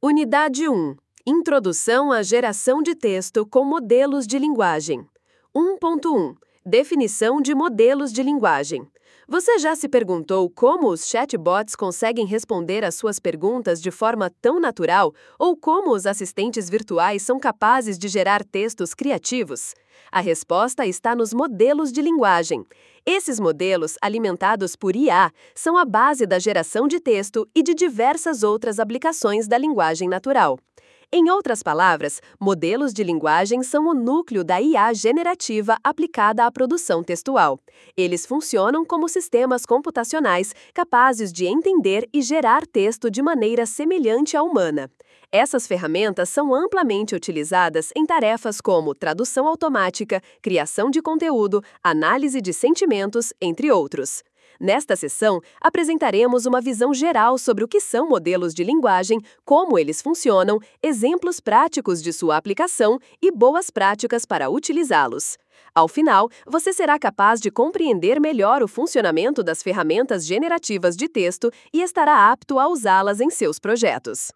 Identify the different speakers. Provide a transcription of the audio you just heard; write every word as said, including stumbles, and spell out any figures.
Speaker 1: Unidade um. Introdução à geração de texto com modelos de linguagem. um ponto um. Definição de modelos de linguagem. Você já se perguntou como os chatbots conseguem responder às suas perguntas de forma tão natural ou como os assistentes virtuais são capazes de gerar textos criativos? A resposta está nos modelos de linguagem. Esses modelos, alimentados por I A, são a base da geração de texto e de diversas outras aplicações da linguagem natural. Em outras palavras, modelos de linguagem são o núcleo da I A generativa aplicada à produção textual. Eles funcionam como sistemas computacionais capazes de entender e gerar texto de maneira semelhante à humana. Essas ferramentas são amplamente utilizadas em tarefas como tradução automática, criação de conteúdo, análise de sentimentos, entre outros. Nesta sessão, apresentaremos uma visão geral sobre o que são modelos de linguagem, como eles funcionam, exemplos práticos de sua aplicação e boas práticas para utilizá-los. Ao final, você será capaz de compreender melhor o funcionamento das ferramentas generativas de texto e estará apto a usá-las em seus projetos.